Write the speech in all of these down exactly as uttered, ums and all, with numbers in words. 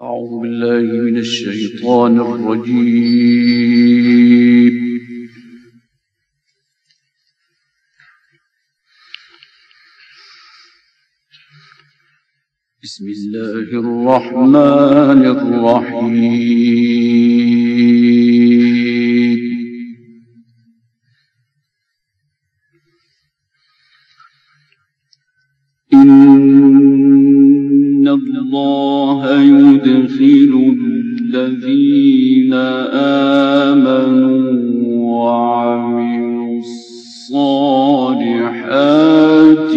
أعوذ بالله من الشيطان الرجيم. بسم الله الرحمن الرحيم. إن الله يدخل الذين آمنوا وعملوا الصالحات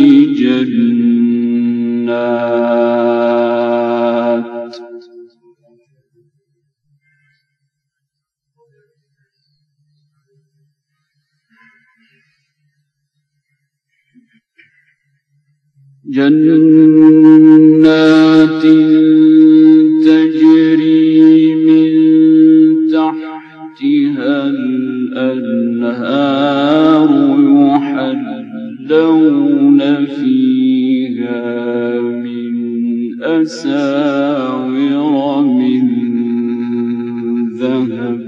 جنات جنات تجري من تحتها الأنهار يحلون فيها من أساور من ذهب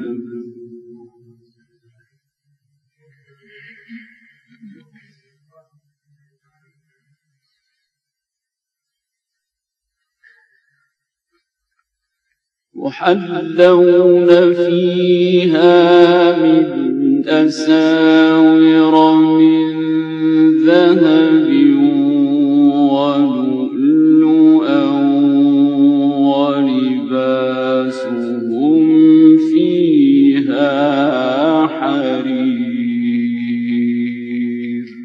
يحلون فيها من أساور من ذهب ولؤلؤا ولباسهم فيها حرير.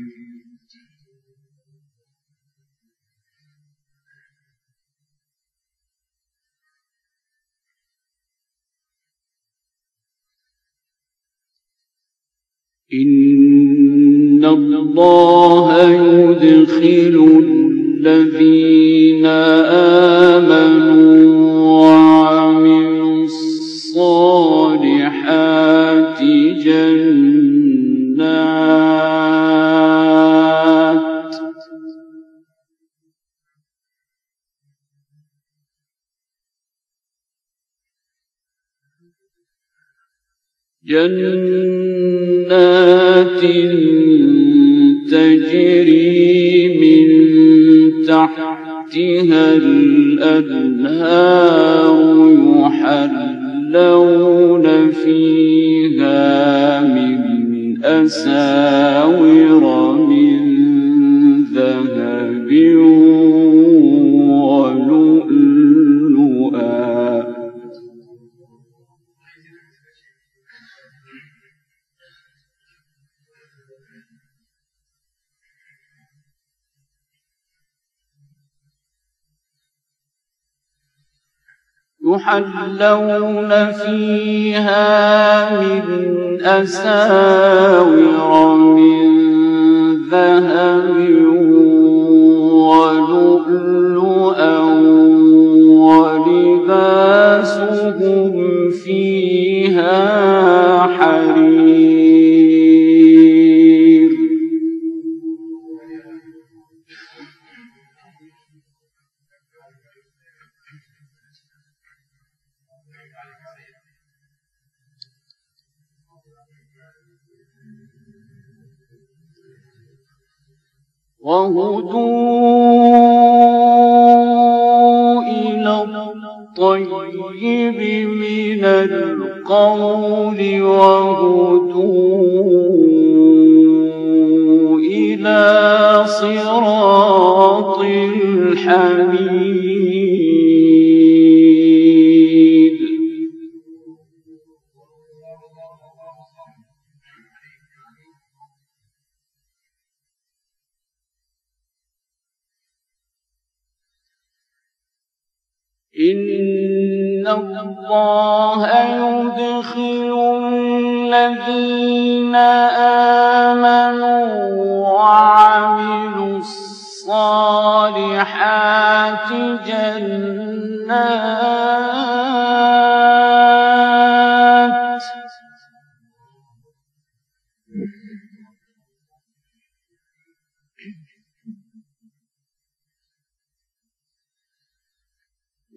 إن الله يدخل الذين آمنوا وعملوا الصالحات جنات جنات تجري من تحتها الأنهار يحلون فيها من أساور من ذهب ولؤلؤا يحلون فيها من أساور من ذهب ولؤلؤا ولباسهم فيها حرير. وهدوا إلى الطيب من القول وهدوا إلى صراط الحميد. إن الله يدخل الذين آمنوا وعملوا الصالحات جنات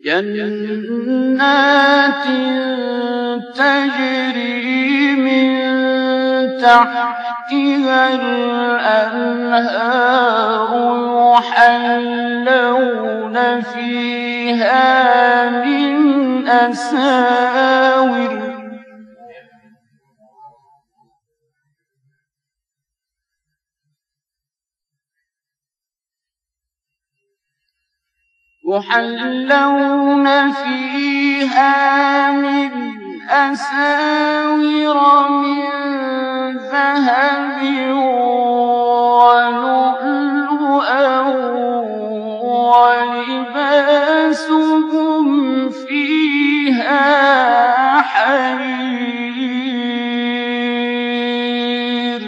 جنات تجري من تحتها الأنهار يحلون فيها من أساور يحلون فيها من أساور من ذهب ولؤلؤا ولباسهم فيها حرير.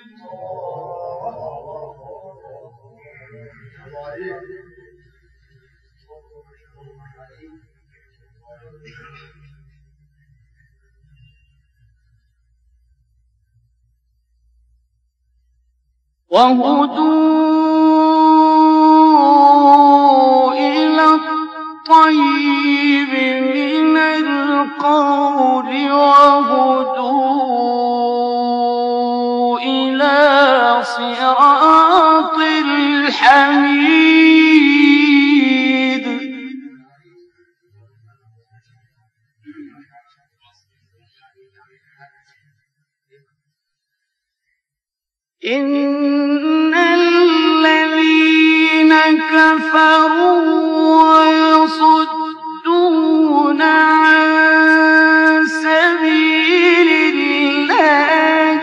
وهدوا إلى الطيب من القول وهدوا إلى صراط الحميد. إن الذين كفروا ويصدون عن سبيل الله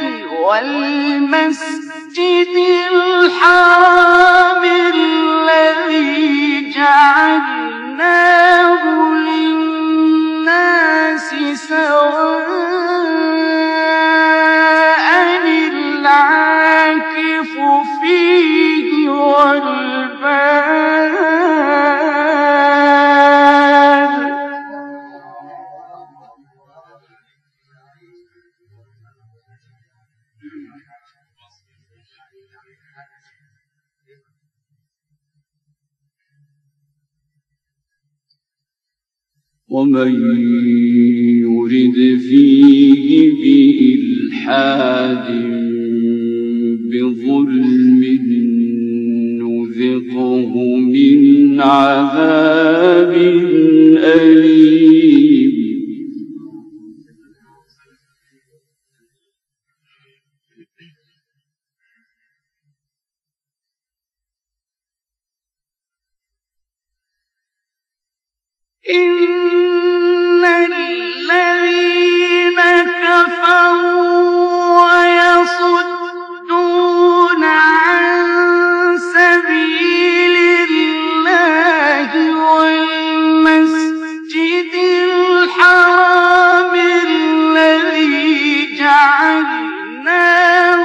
والمسجد الحرام الذي جعلناه للناس سواء العاكف فيه والباد. ومن يرد فيه بإلحاد بظلم نذقه من عذاب أليم. إن الذين كفروا ويصدون عن سبيل الله والمسجد الحرام الذي جعلناه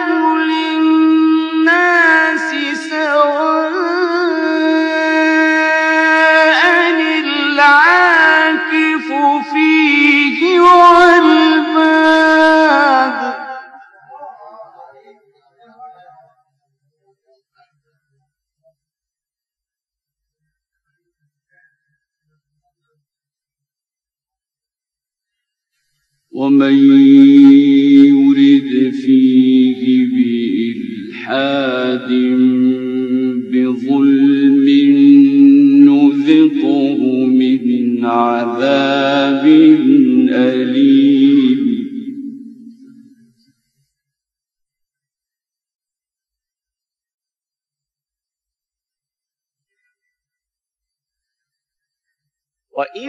للناس سواء العاكف فيه والباد. ومن يرد فيه بإلحاد بظلم نذقه من عذاب أليم. وإذ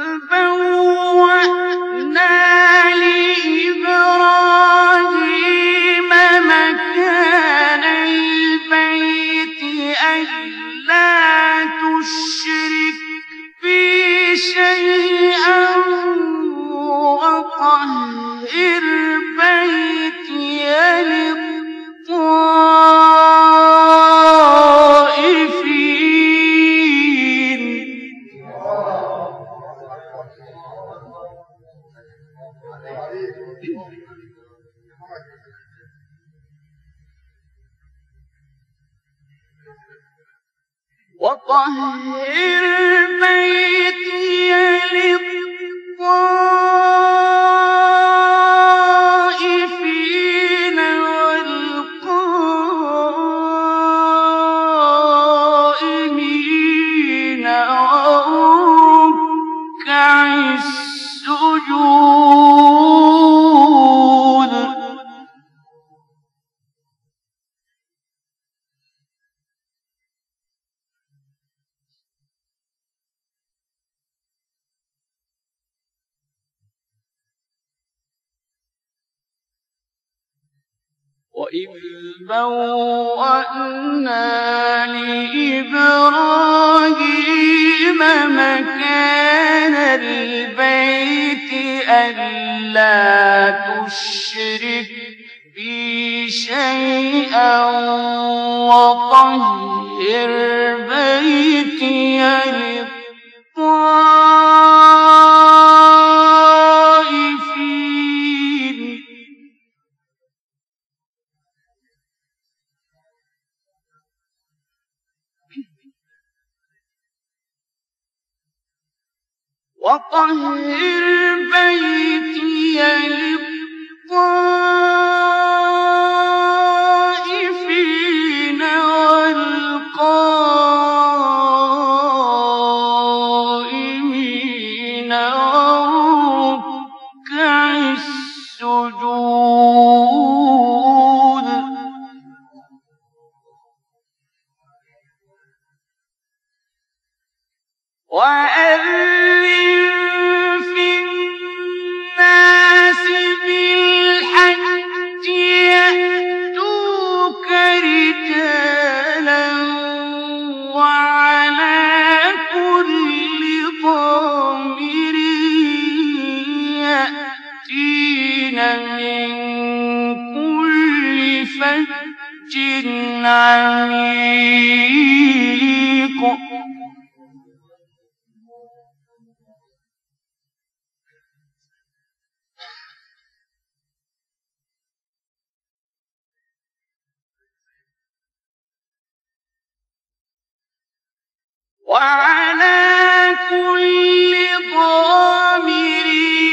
بوأنا لإبراهيم مكان البيت ألا تشرك بي شيئا وطهر بيتي للطائفين. وطهر بيتي للطائفين والقائمين والركع السجود. وإذ بوأنا لإبراهيم مكان البيت ألا تشرك بي شيئا وطهر بيتي للطائفين وطهر بيتي للطائفين والقائمين والركع السجود. وأذن في الناس بالحج يأتوك رجالا وعلى كل ضامر يأتين من كل فج عميق. وعلى كل ضامر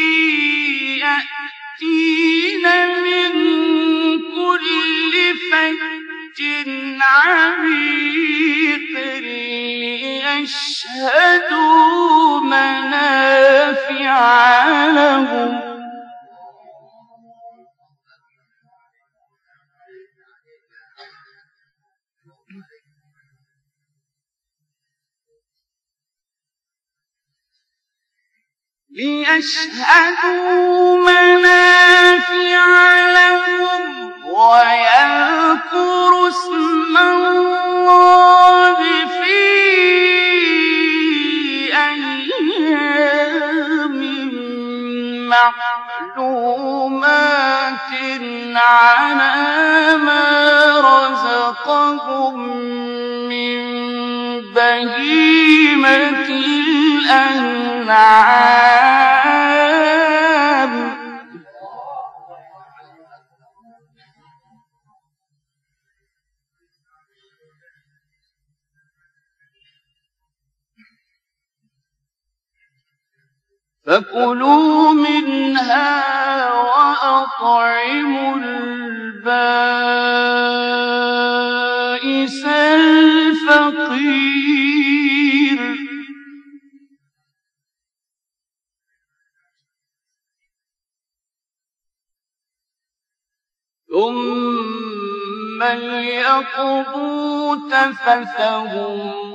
يأتين من كل فج عميق ليشهدوا منافع لهم ليشهدوا منافع لهم ويذكروا اسم الله في أيام معلومات على ما رزقهم من بهيمة الأنعام. فكلوا منها وأطعموا البائس الفقير. ثم ليقضوا تفثهم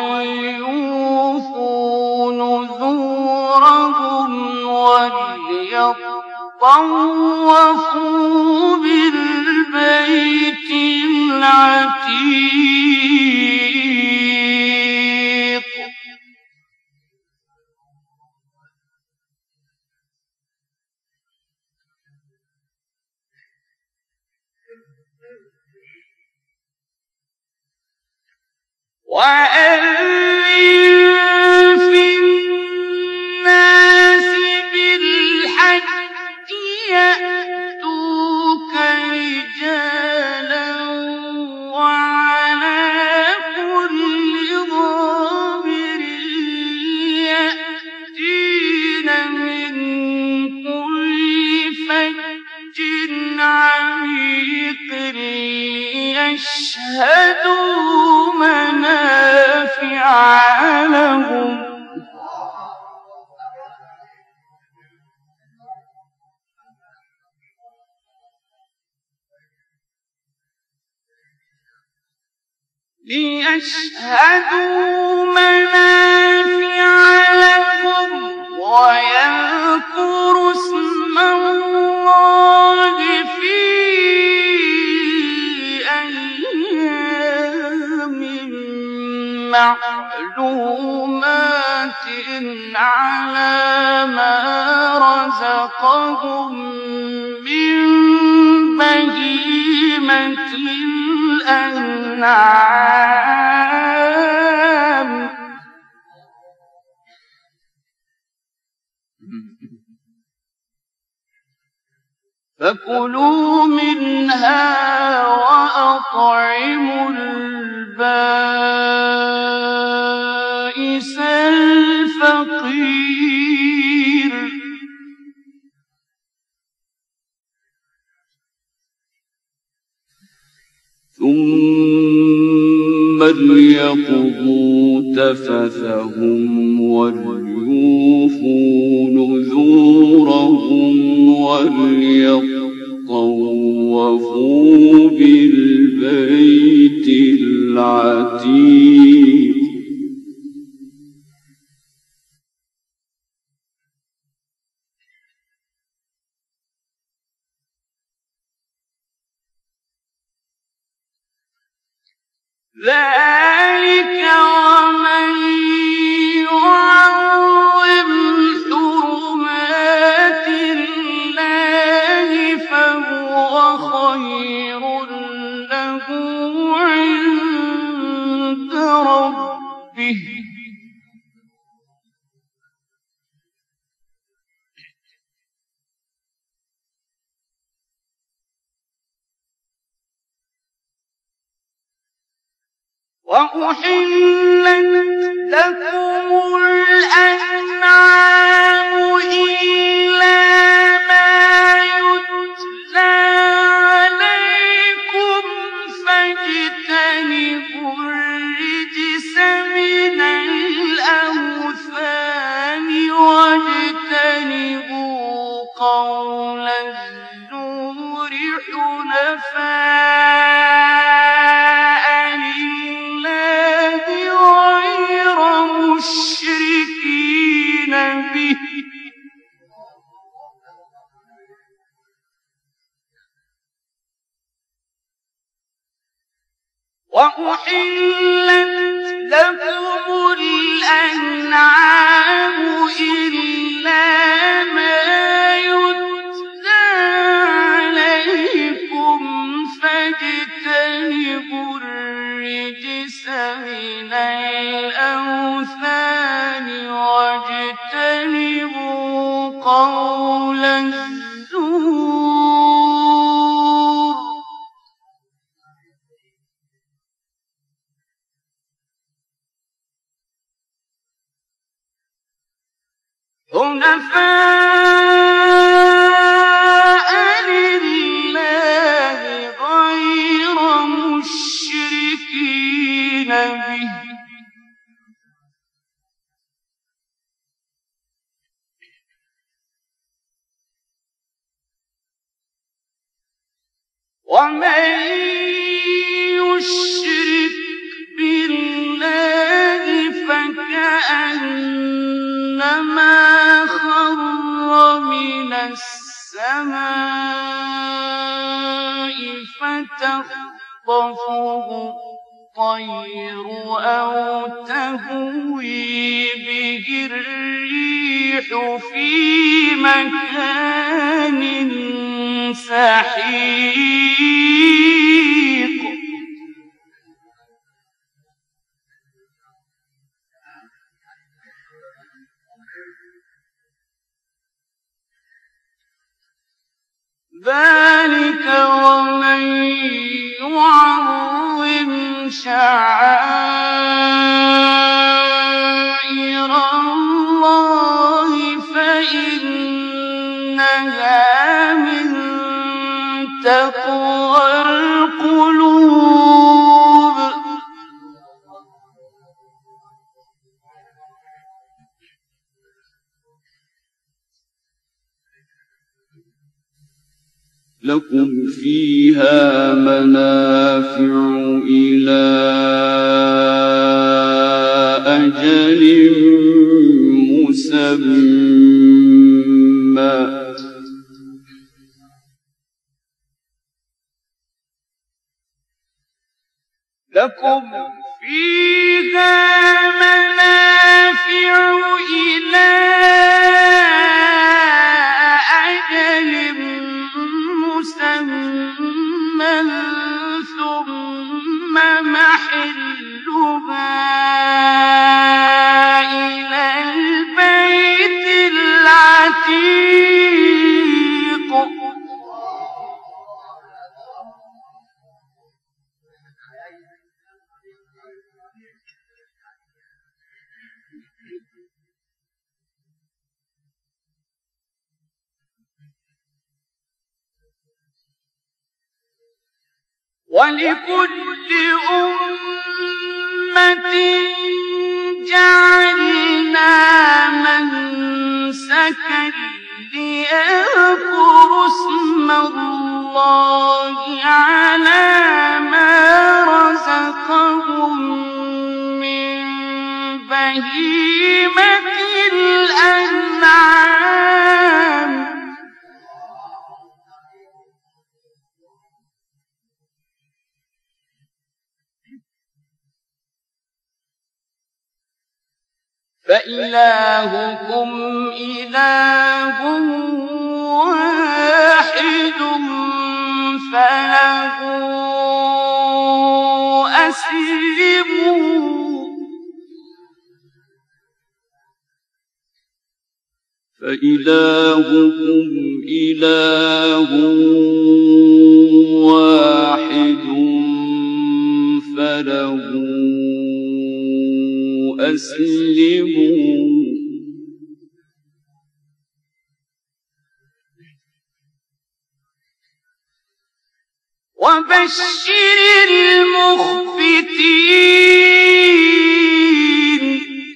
وليوفوا نذورهم وليطوفوا بالبيت العتيق. وأذن في الناس بالحج يأتوك رجالا وعلى كل ضامر ليشهدوا منافع لهم ليشهدوا منافع لهم ويذكروا اسم الله في أيام معلومات على ما رزقهم من بهيمة الأنعام فكلوا منها وأطعموا البائس الفقير ثم ليقضوا تفثهم وليوفوا نذورهم وليطوفوا بالبيت العتيق ذلك ومن يعظم حرمات الله فهو خير له عند ربه وأحلت لكم الأنعام إلا ما يتلى عليكم فاجتنبوا الرجس من الأوثان واجتنبوا قول الزور حنفاء مشركين به وأحلت لكم الأنعام إلا ما يتلى عليكم فاجتنبوا الرجس من الأوثان واجتنبوا قول الزور حنفاء لله غير مشركين به ومن يشرك بالله فكأنما خر من السماء فتخطفه الطير أو تهوي به الريح في مكان سحيق ذلك ومن يعظم شعائر الله فإنها من تقوى القلوب لكم فيها منافع إلى أجل مسمى لكم فيها منافع إلى أجل مسمى ثم محلها إلى البيت العتيق ولكل أمة جعلنا منسكا ليذكروا اسم الله على ما رزقهم من بهيمة الأنعام فإلهكم إله واحد فله أسلموا فإلهكم إله واحد فله أسلموا وبشر المخبتين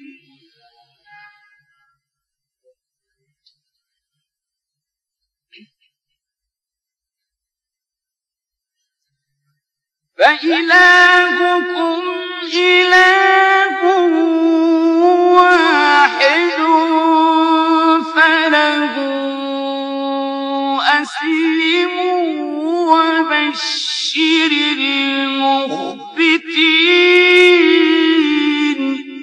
فإلهكم إله واحد فله أسلموا وبشر المخبتين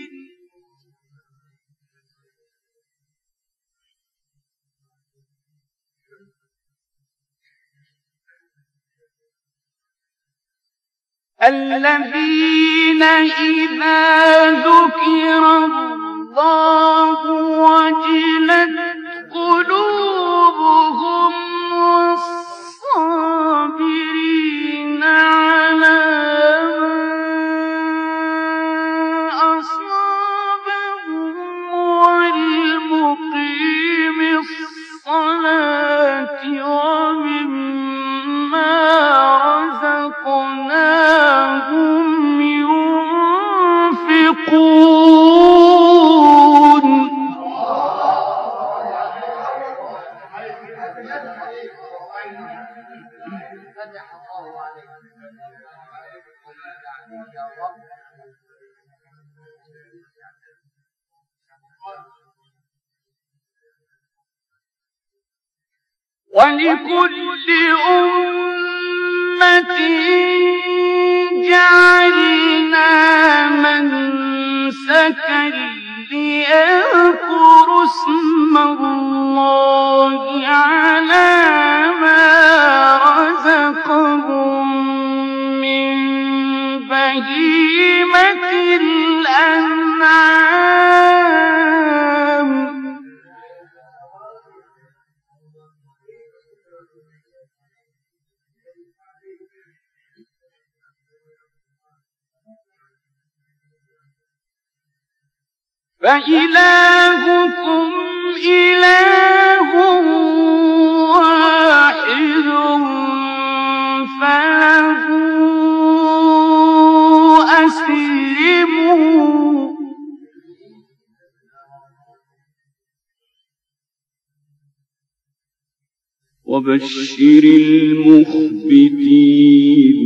الذين إذا ذكر الله وجلت قلوبهم والصابرين على ما أصابهم والمقيم الصلاة ومما رزقناهم ينفقون ولكل أمة جعلنا منسكا ليذكروا اسم الله على ما رزقهم من بهيمة الأنعام فإلهكم إله واحد فله أسلموا وبشر المخبتين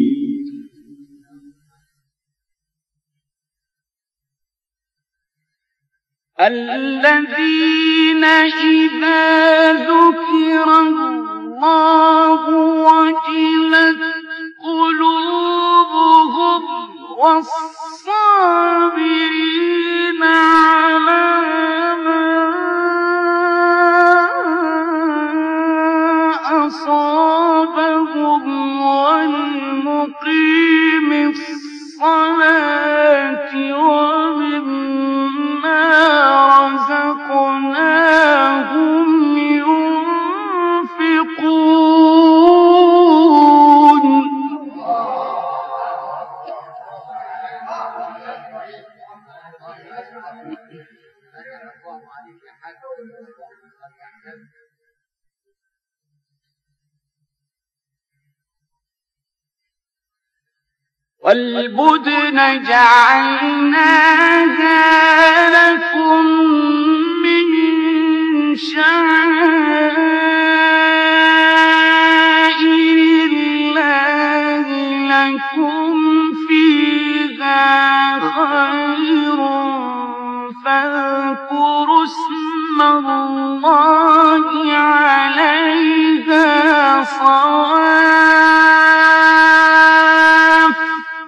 الذين إذا ذكر الله وجلت قلوبهم والصابرين على ما أصابهم والمقيم الصلاة ومما رزقناهم ينفقون والبدن جعلناها لكم من شعائر الله لكم فيها خير فاذكروا اسم الله عليها صواف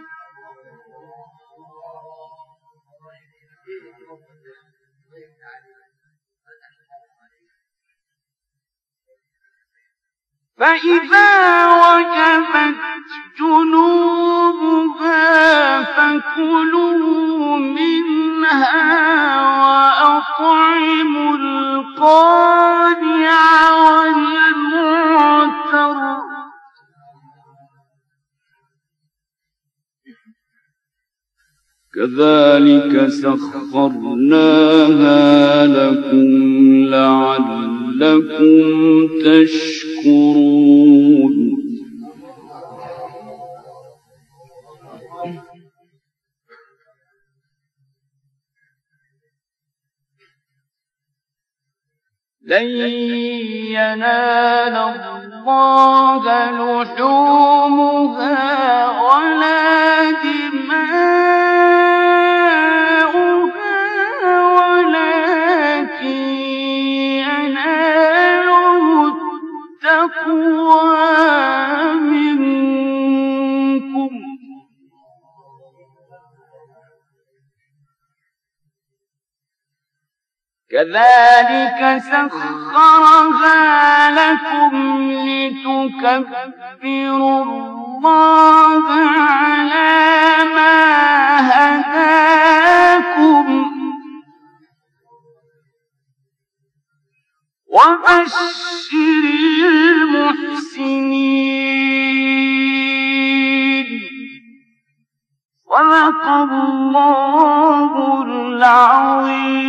فإذا وجبت جنوبها فكلوا منها وأطعموا القانع والمعتر كذلك سخرناها لكم لعلكم تشكرون لن ينال الله لحومها ولا دماؤها ولكن يناله التقوى منكم كذلك سخرها لكم لتكبروا الله على ما هداكم وبشر المحسنين صدق الله العظيم.